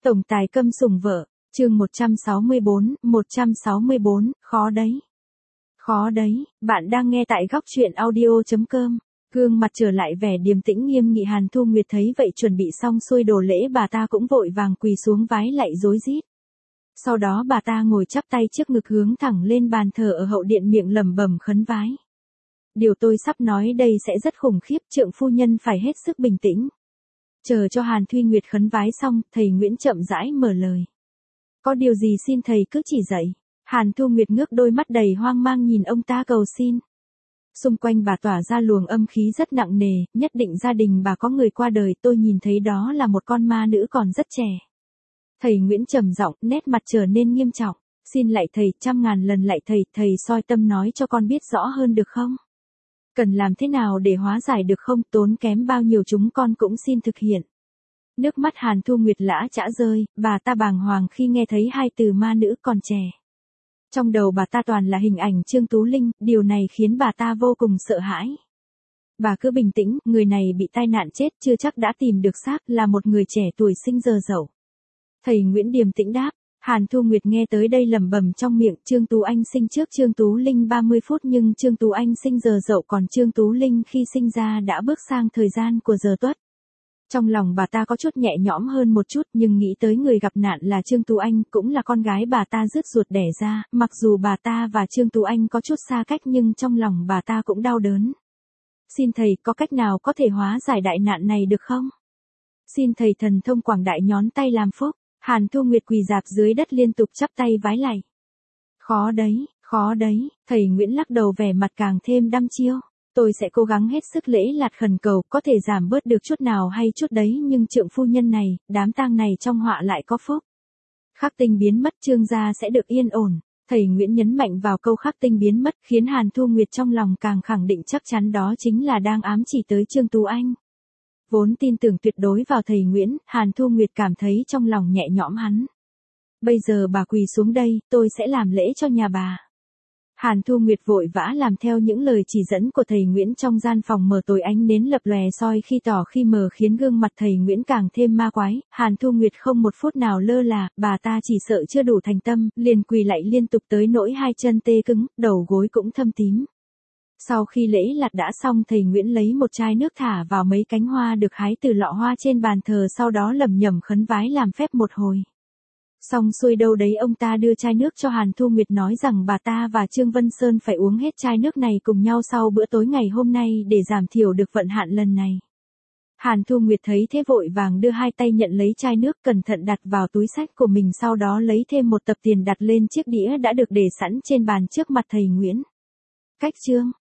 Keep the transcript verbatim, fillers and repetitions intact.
Tổng tài câm sủng vợ, chương một trăm sáu mươi bốn, một trăm sáu mươi bốn, khó đấy. Khó đấy, bạn đang nghe tại góc truyện audio chấm com. Gương mặt trở lại vẻ điềm tĩnh nghiêm nghị. Hàn Thu Nguyệt thấy vậy chuẩn bị xong xuôi đồ lễ, bà ta cũng vội vàng quỳ xuống vái lạy rối rít. Sau đó bà ta ngồi chắp tay trước ngực hướng thẳng lên bàn thờ ở hậu điện, miệng lẩm bẩm khấn vái. Điều tôi sắp nói đây sẽ rất khủng khiếp, trượng phu nhân phải hết sức bình tĩnh. Chờ cho Hàn Thu Nguyệt khấn vái xong, thầy Nguyễn chậm rãi mở lời. Có điều gì xin thầy cứ chỉ dạy. Hàn Thu Nguyệt ngước đôi mắt đầy hoang mang nhìn ông ta cầu xin. Xung quanh bà tỏa ra luồng âm khí rất nặng nề, nhất định gia đình bà có người qua đời, tôi nhìn thấy đó là một con ma nữ còn rất trẻ. Thầy Nguyễn trầm giọng, nét mặt trở nên nghiêm trọng. Xin lạy thầy, trăm ngàn lần lạy thầy, thầy soi tâm nói cho con biết rõ hơn được không? Cần làm thế nào để hóa giải được không? Tốn kém bao nhiêu chúng con cũng xin thực hiện. Nước mắt Hàn Thu Nguyệt lã chã rơi, bà ta bàng hoàng khi nghe thấy hai từ ma nữ còn trẻ. Trong đầu bà ta toàn là hình ảnh Trương Tú Linh, điều này khiến bà ta vô cùng sợ hãi. Bà cứ bình tĩnh, người này bị tai nạn chết chưa chắc đã tìm được xác, là một người trẻ tuổi sinh giờ dậu. Thầy Nguyễn điềm tĩnh đáp. Hàn Thu Nguyệt nghe tới đây lẩm bẩm trong miệng, Trương Tú Anh sinh trước Trương Tú Linh ba mươi phút nhưng Trương Tú Anh sinh giờ dậu, còn Trương Tú Linh khi sinh ra đã bước sang thời gian của giờ tuất. Trong lòng bà ta có chút nhẹ nhõm hơn một chút, nhưng nghĩ tới người gặp nạn là Trương Tú Anh, cũng là con gái bà ta rứt ruột đẻ ra, mặc dù bà ta và Trương Tú Anh có chút xa cách nhưng trong lòng bà ta cũng đau đớn. Xin thầy có cách nào có thể hóa giải đại nạn này được không? Xin thầy thần thông quảng đại nhón tay làm phúc. Hàn Thu Nguyệt quỳ rạp dưới đất liên tục chắp tay vái lạy. Khó đấy, khó đấy, thầy Nguyễn lắc đầu vẻ mặt càng thêm đăm chiêu. Tôi sẽ cố gắng hết sức lễ lạt khẩn cầu, có thể giảm bớt được chút nào hay chút đấy, nhưng trượng phu nhân này, đám tang này trong họa lại có phúc. Khắc tinh biến mất, Trương gia sẽ được yên ổn. Thầy Nguyễn nhấn mạnh vào câu khắc tinh biến mất, khiến Hàn Thu Nguyệt trong lòng càng khẳng định chắc chắn đó chính là đang ám chỉ tới Trương Tú Anh. Vốn tin tưởng tuyệt đối vào thầy Nguyễn, Hàn Thu Nguyệt cảm thấy trong lòng nhẹ nhõm hắn. Bây giờ bà quỳ xuống đây, tôi sẽ làm lễ cho nhà bà. Hàn Thu Nguyệt vội vã làm theo những lời chỉ dẫn của thầy Nguyễn. Trong gian phòng mờ tối, ánh nến lập lòe soi khi tỏ khi mờ khiến gương mặt thầy Nguyễn càng thêm ma quái. Hàn Thu Nguyệt không một phút nào lơ là, bà ta chỉ sợ chưa đủ thành tâm, liền quỳ lạy liên tục tới nỗi hai chân tê cứng, đầu gối cũng thâm tím. Sau khi lễ lạt đã xong, thầy Nguyễn lấy một chai nước thả vào mấy cánh hoa được hái từ lọ hoa trên bàn thờ, sau đó lẩm nhẩm khấn vái làm phép một hồi. Xong xuôi đâu đấy, ông ta đưa chai nước cho Hàn Thu Nguyệt, nói rằng bà ta và Trương Vân Sơn phải uống hết chai nước này cùng nhau sau bữa tối ngày hôm nay để giảm thiểu được vận hạn lần này. Hàn Thu Nguyệt thấy thế vội vàng đưa hai tay nhận lấy chai nước, cẩn thận đặt vào túi xách của mình, sau đó lấy thêm một tập tiền đặt lên chiếc đĩa đã được để sẵn trên bàn trước mặt thầy Nguyễn. Cách chương